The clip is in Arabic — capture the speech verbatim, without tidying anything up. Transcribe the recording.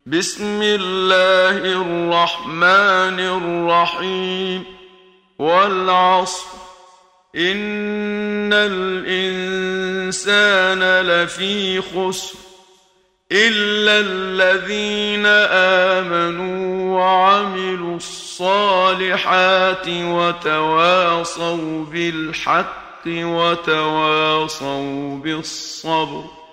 بسم الله الرحمن الرحيم والعصر إن الإنسان لفي خسر إلا الذين آمنوا وعملوا الصالحات وتواصوا بالحق وتواصوا بالصبر.